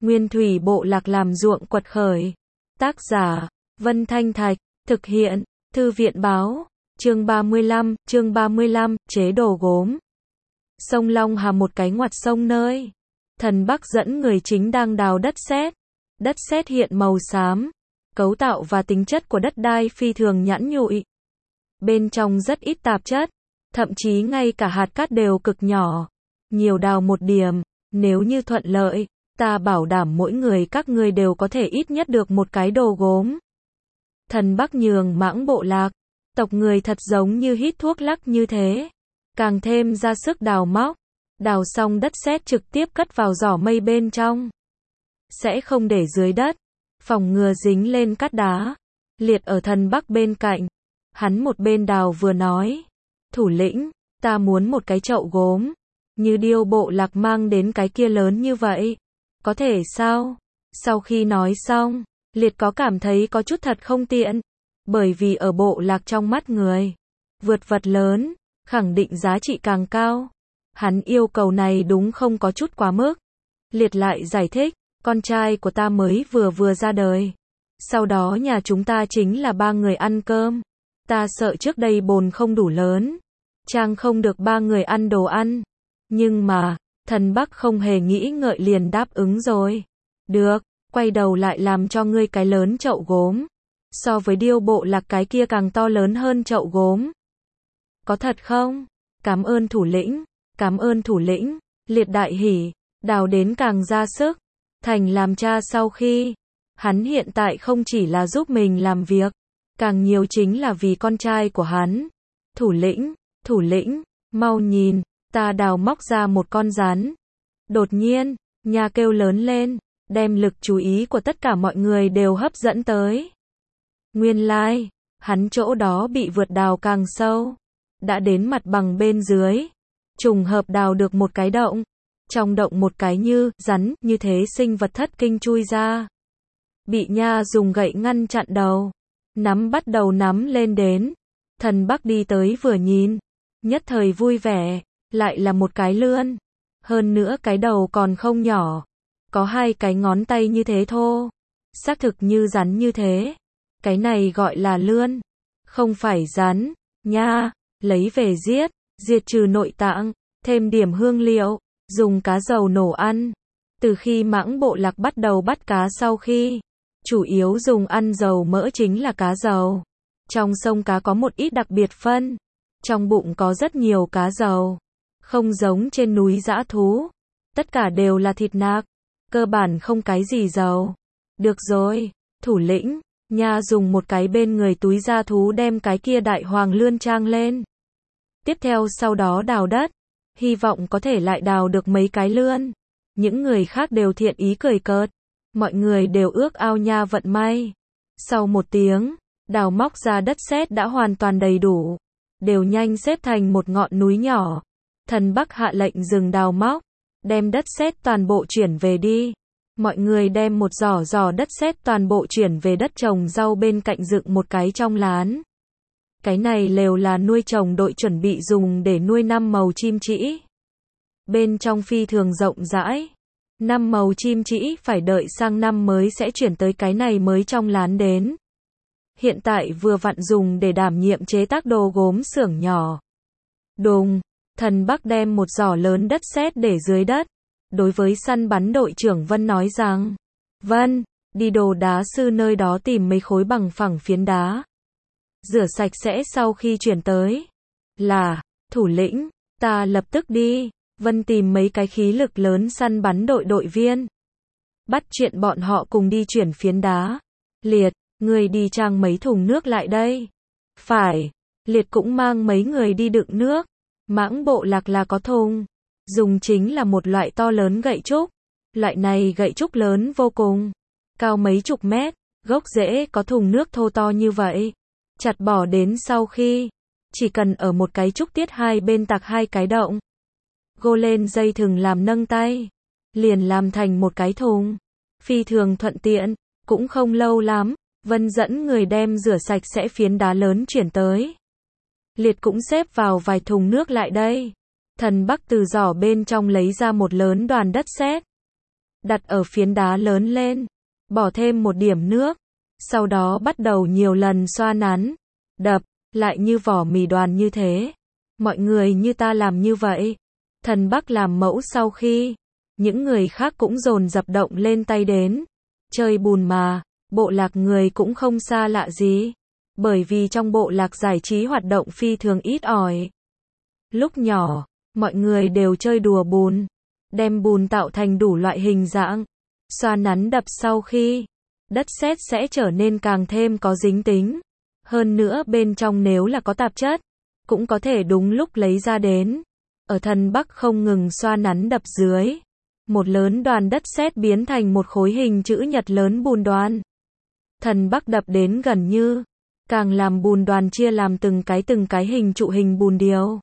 Nguyên thủy bộ lạc làm ruộng quật khởi. Tác giả, Vân Thanh Thạch, thực hiện, Thư viện báo, chương 35, chế đồ gốm. Sông Long Hà một cái ngoặt sông nơi. Thần Bắc dẫn người chính đang đào đất sét. Đất sét hiện màu xám. Cấu tạo và tính chất của đất đai phi thường nhẵn nhụi. Bên trong rất ít tạp chất. Thậm chí ngay cả hạt cát đều cực nhỏ. Nhiều đào một điểm, nếu như thuận lợi, ta bảo đảm mỗi người các ngươi đều có thể ít nhất được một cái đồ gốm. Thần Bắc nhường mãng bộ lạc, tộc người thật giống như hít thuốc lắc như thế. Càng thêm ra sức đào móc, đào xong đất sét trực tiếp cất vào giỏ mây bên trong. Sẽ không để dưới đất, phòng ngừa dính lên cát đá. Liệt ở Thần Bắc bên cạnh, hắn một bên đào vừa nói, thủ lĩnh, ta muốn một cái chậu gốm, như điêu bộ lạc mang đến cái kia lớn như vậy. Có thể sao? Sau khi nói xong, Liệt có cảm thấy có chút thật không tiện, bởi vì ở bộ lạc trong mắt người, vượt vật lớn, khẳng định giá trị càng cao. Hắn yêu cầu này đúng không có chút quá mức. Liệt lại giải thích, con trai của ta mới vừa ra đời. Sau đó nhà chúng ta chính là 3 người ăn cơm. Ta sợ trước đây bồn không đủ lớn, trang không được 3 người ăn đồ ăn. Nhưng mà, Thần Bắc không hề nghĩ ngợi liền đáp ứng rồi. Được, quay đầu lại làm cho ngươi cái lớn chậu gốm. So với điêu bộ lạc cái kia càng to lớn hơn chậu gốm. Có thật không? Cảm ơn thủ lĩnh, cảm ơn thủ lĩnh. Liệt đại hỉ, đào đến càng ra sức. Thành làm cha sau khi, hắn hiện tại không chỉ là giúp mình làm việc, càng nhiều chính là vì con trai của hắn. Thủ lĩnh, mau nhìn, ta đào móc ra một con rắn. Đột nhiên, Nha kêu lớn lên, đem lực chú ý của tất cả mọi người đều hấp dẫn tới. Nguyên lai, hắn chỗ đó bị vượt đào càng sâu, đã đến mặt bằng bên dưới. Trùng hợp đào được một cái động, trong động một cái như rắn như thế sinh vật thất kinh chui ra. Bị Nha dùng gậy ngăn chặn đầu, bắt đầu nắm lên đến. Thần Bắc đi tới vừa nhìn, nhất thời vui vẻ, lại là một cái lươn. Hơn nữa cái đầu còn không nhỏ, có 2 cái ngón tay như thế thô, xác thực như rắn như thế. Cái này gọi là lươn, không phải rắn. Nha, lấy về diệt trừ nội tạng, thêm điểm hương liệu, dùng cá dầu nổ ăn. Từ khi mãng bộ lạc bắt đầu bắt cá sau khi, chủ yếu dùng ăn dầu mỡ chính là cá dầu. Trong sông cá có một ít đặc biệt phân, trong bụng có rất nhiều cá dầu. Không giống trên núi dã thú, tất cả đều là thịt nạc, cơ bản không cái gì dầu. Được rồi, thủ lĩnh, Nha dùng một cái bên người túi da thú đem cái kia đại hoàng lươn trang lên. Tiếp theo sau đó đào đất, hy vọng có thể lại đào được mấy cái lươn. Những người khác đều thiện ý cười cợt, mọi người đều ước ao Nha vận may. Sau 1 tiếng, đào móc ra đất sét đã hoàn toàn đầy đủ, đều nhanh xếp thành một ngọn núi nhỏ. Thần Bắc hạ lệnh dừng đào móc, đem đất sét toàn bộ chuyển về đi. Mọi người đem một giỏ đất sét toàn bộ chuyển về đất trồng rau bên cạnh dựng một cái trong lán. Cái này lều là nuôi trồng đội chuẩn bị dùng để nuôi 5 màu chim trĩ. Bên trong phi thường rộng rãi. 5 màu chim trĩ phải đợi sang năm mới sẽ chuyển tới cái này mới trong lán đến. Hiện tại vừa vặn dùng để đảm nhiệm chế tác đồ gốm xưởng nhỏ. Đùng, Thần Bắc đem một giỏ lớn đất sét để dưới đất. Đối với săn bắn đội trưởng Vân nói rằng, Vân, đi đồ đá sư nơi đó tìm mấy khối bằng phẳng phiến đá. Rửa sạch sẽ sau khi chuyển tới. Là, thủ lĩnh, ta lập tức đi. Vân tìm mấy cái khí lực lớn săn bắn đội viên. Bắt chuyện bọn họ cùng đi chuyển phiến đá. Liệt, người đi trang mấy thùng nước lại đây. Phải, Liệt cũng mang mấy người đi đựng nước. Mãng bộ lạc là có thùng. Dùng chính là một loại to lớn gậy trúc. Loại này gậy trúc lớn vô cùng, cao mấy chục mét, gốc rễ có thùng nước thô to như vậy. Chặt bỏ đến sau khi, chỉ cần ở một cái trúc tiết 2 bên tạc 2 cái động. Gô lên dây thừng làm nâng tay, liền làm thành một cái thùng. Phi thường thuận tiện, cũng không lâu lắm, Vân dẫn người đem rửa sạch sẽ phiến đá lớn chuyển tới. Liệt cũng xếp vào vài thùng nước lại đây. Thần Bắc từ giỏ bên trong lấy ra một lớn đoàn đất sét. đặt ở phiến đá lớn lên, bỏ thêm một điểm nước, sau đó bắt đầu nhiều lần xoa nắn, đập, lại như vỏ mì đoàn như thế. Mọi người như ta làm như vậy. Thần Bắc làm mẫu sau khi, những người khác cũng dồn dập động lên tay đến. Chơi bùn mà, bộ lạc người cũng không xa lạ gì. Bởi vì trong bộ lạc giải trí hoạt động phi thường ít ỏi. Lúc nhỏ, mọi người đều chơi đùa bùn, đem bùn tạo thành đủ loại hình dạng, xoa nắn đập sau khi, đất sét sẽ trở nên càng thêm có dính tính. Hơn nữa bên trong nếu là có tạp chất, cũng có thể đúng lúc lấy ra đến. Ở Thần Bắc không ngừng xoa nắn đập dưới, một lớn đoàn đất sét biến thành một khối hình chữ nhật lớn bùn đoàn. Thần Bắc đập đến gần như, càng làm bùn đoàn chia làm từng cái hình trụ hình bùn điều.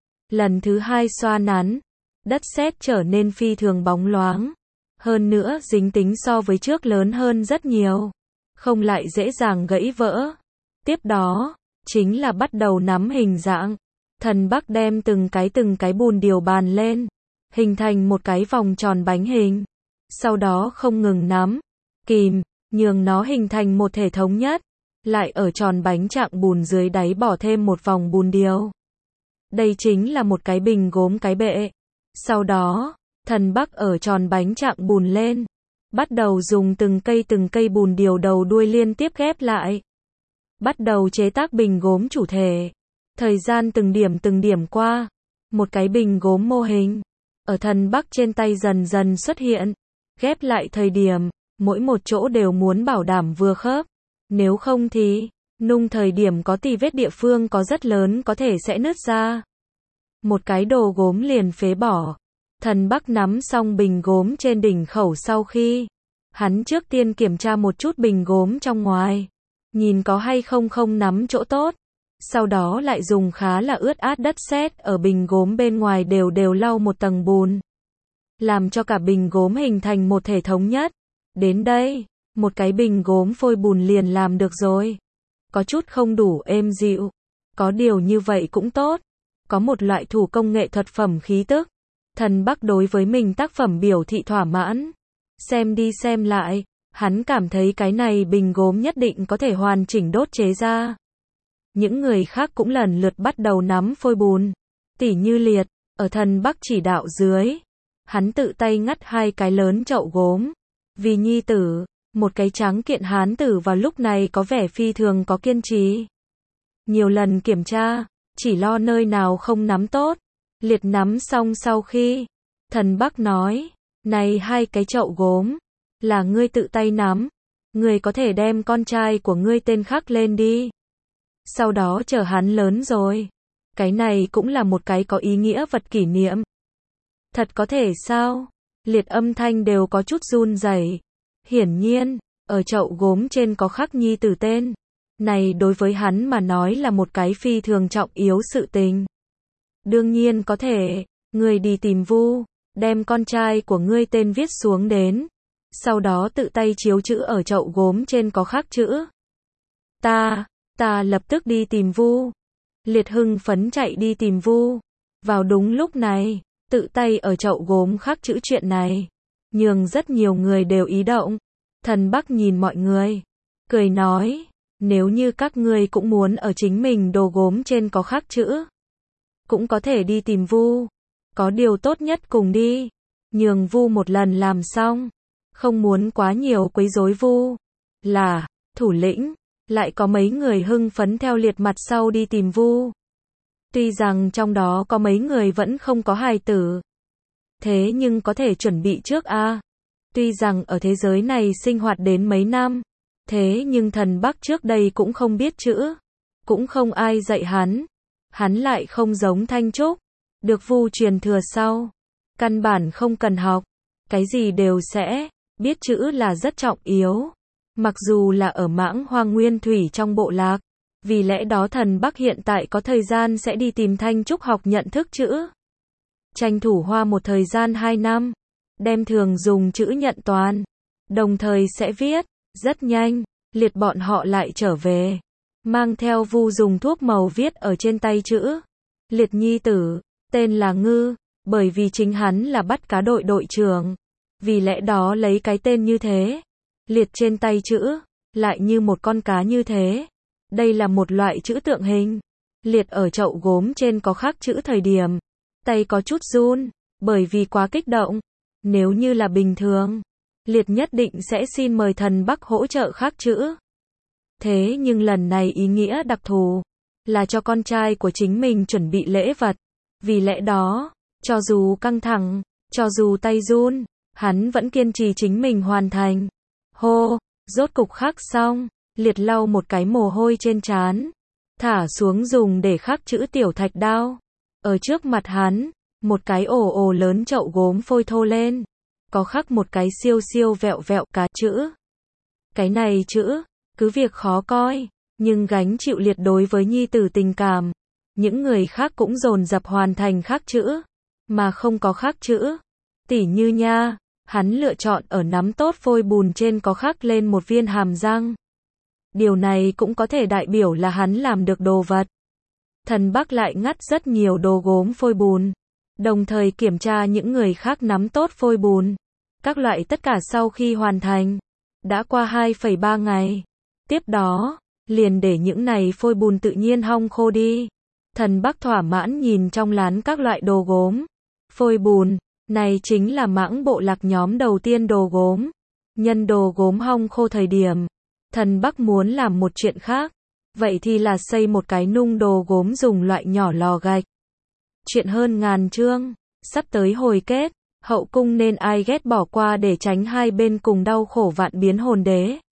Lần thứ hai xoa nắn, đất sét trở nên phi thường bóng loáng. Hơn nữa dính tính so với trước lớn hơn rất nhiều, không lại dễ dàng gãy vỡ. Tiếp đó, chính là bắt đầu nắm hình dạng. Thần Bắc đem từng cái bùn điều bàn lên, hình thành một cái vòng tròn bánh hình. Sau đó không ngừng nắm, kìm, nhường nó hình thành một thể thống nhất. Lại ở tròn bánh trạng bùn dưới đáy bỏ thêm một vòng bùn điều. Đây chính là một cái bình gốm cái bệ. Sau đó, Thần Bắc ở tròn bánh trạng bùn lên, bắt đầu dùng từng cây bùn điều đầu đuôi liên tiếp ghép lại. Bắt đầu chế tác bình gốm chủ thể. Thời gian từng điểm qua, một cái bình gốm mô hình ở Thần Bắc trên tay dần dần xuất hiện. Ghép lại thời điểm, mỗi một chỗ đều muốn bảo đảm vừa khớp. Nếu không thì, nung thời điểm có tì vết địa phương có rất lớn có thể sẽ nứt ra. Một cái đồ gốm liền phế bỏ. Thần Bắc nắm xong bình gốm trên đỉnh khẩu sau khi, hắn trước tiên kiểm tra một chút bình gốm trong ngoài, nhìn có hay không nắm chỗ tốt. Sau đó lại dùng khá là ướt át đất sét ở bình gốm bên ngoài đều lau một tầng bùn, làm cho cả bình gốm hình thành một thể thống nhất. Đến đây, một cái bình gốm phôi bùn liền làm được rồi. Có chút không đủ êm dịu, có điều như vậy cũng tốt. Có một loại thủ công nghệ thuật phẩm khí tức. Thần Bắc đối với mình tác phẩm biểu thị thỏa mãn. Xem đi xem lại, hắn cảm thấy cái này bình gốm nhất định có thể hoàn chỉnh đốt chế ra. Những người khác cũng lần lượt bắt đầu nắm phôi bùn. Tỉ như Liệt, ở Thần Bắc chỉ đạo dưới, hắn tự tay ngắt hai cái lớn chậu gốm. Vì nhi tử, một cái tráng kiện hán tử vào lúc này có vẻ phi thường có kiên trì. Nhiều lần kiểm tra, chỉ lo nơi nào không nắm tốt. Liệt nắm xong sau khi, Thần Bắc nói, này hai cái chậu gốm, là ngươi tự tay nắm, ngươi có thể đem con trai của ngươi tên khắc lên đi. Sau đó chờ hắn lớn rồi, cái này cũng là một cái có ý nghĩa vật kỷ niệm. Thật có thể sao? Liệt âm thanh đều có chút run rẩy. Hiển nhiên, ở chậu gốm trên có khắc nhi tử tên. Này đối với hắn mà nói là một cái phi thường trọng yếu sự tình. Đương nhiên có thể, ngươi đi tìm Vu, đem con trai của ngươi tên viết xuống đến. Sau đó tự tay chiếu chữ ở chậu gốm trên có khắc chữ. Ta lập tức đi tìm Vu. Liệt hưng phấn chạy đi tìm Vu. Vào đúng lúc này, tự tay ở chậu gốm khắc chữ chuyện này, nhường rất nhiều người đều ý động. Thần Bắc nhìn mọi người, cười nói, nếu như các ngươi cũng muốn ở chính mình đồ gốm trên có khắc chữ, cũng có thể đi tìm Vu. Có điều tốt nhất cùng đi, nhường Vu một lần làm xong, không muốn quá nhiều quấy rối Vu. Là, thủ lĩnh, lại có mấy người hưng phấn theo Liệt mặt sau đi tìm Vu. Tuy rằng trong đó có mấy người vẫn không có hài tử, thế nhưng có thể chuẩn bị trước a. Tuy rằng ở thế giới này sinh hoạt đến mấy năm, thế nhưng Thần Bắc trước đây cũng không biết chữ, cũng không ai dạy hắn. Hắn lại không giống Thanh Trúc, được Vu truyền thừa sau, căn bản không cần học, cái gì đều sẽ biết chữ là rất trọng yếu. Mặc dù là ở mãng hoang nguyên thủy trong bộ lạc, vì lẽ đó Thần Bắc hiện tại có thời gian sẽ đi tìm Thanh Trúc học nhận thức chữ. Tranh thủ hoa một thời gian 2 năm, đem thường dùng chữ nhận toàn, đồng thời sẽ viết. Rất nhanh, Liệt bọn họ lại trở về, mang theo Vu dùng thuốc màu viết ở trên tay chữ. Liệt nhi tử, tên là Ngư, bởi vì chính hắn là bắt cá đội đội trưởng. Vì lẽ đó lấy cái tên như thế. Liệt trên tay chữ, lại như một con cá như thế. Đây là một loại chữ tượng hình. Liệt ở chậu gốm trên có khắc chữ thời điểm. Tay có chút run, bởi vì quá kích động. Nếu như là bình thường, Liệt nhất định sẽ xin mời thần Bắc hỗ trợ khắc chữ. Thế nhưng lần này ý nghĩa đặc thù, là cho con trai của chính mình chuẩn bị lễ vật. Vì lẽ đó, cho dù căng thẳng, cho dù tay run, hắn vẫn kiên trì chính mình hoàn thành. Hô, rốt cục khắc xong, Liệt lau một cái mồ hôi trên trán, thả xuống dùng để khắc chữ tiểu thạch đao. Ở trước mặt hắn, một cái ồ ồ lớn chậu gốm phôi thô lên, có khắc một cái siêu siêu vẹo vẹo cá chữ. Cái này chữ, cứ việc khó coi, nhưng gánh chịu Liệt đối với nhi tử tình cảm. Những người khác cũng dồn dập hoàn thành khắc chữ, mà không có khắc chữ. Tỉ như nha, hắn lựa chọn ở nắm tốt phôi bùn trên có khắc lên một viên hàm răng. Điều này cũng có thể đại biểu là hắn làm được đồ vật. Thần Bắc lại ngắt rất nhiều đồ gốm phôi bùn, đồng thời kiểm tra những người khác nắm tốt phôi bùn. Các loại tất cả sau khi hoàn thành, đã qua 2,3 ngày. Tiếp đó, liền để những này phôi bùn tự nhiên hong khô đi. Thần Bắc thỏa mãn nhìn trong lán các loại đồ gốm, phôi bùn, này chính là mãng bộ lạc nhóm đầu tiên đồ gốm. Nhân đồ gốm hong khô thời điểm, thần Bắc muốn làm một chuyện khác, vậy thì là xây một cái nung đồ gốm dùng loại nhỏ lò gạch. Chuyện hơn ngàn chương, sắp tới hồi kết, hậu cung nên ai ghét bỏ qua để tránh hai bên cùng đau khổ vạn biến hồn đế.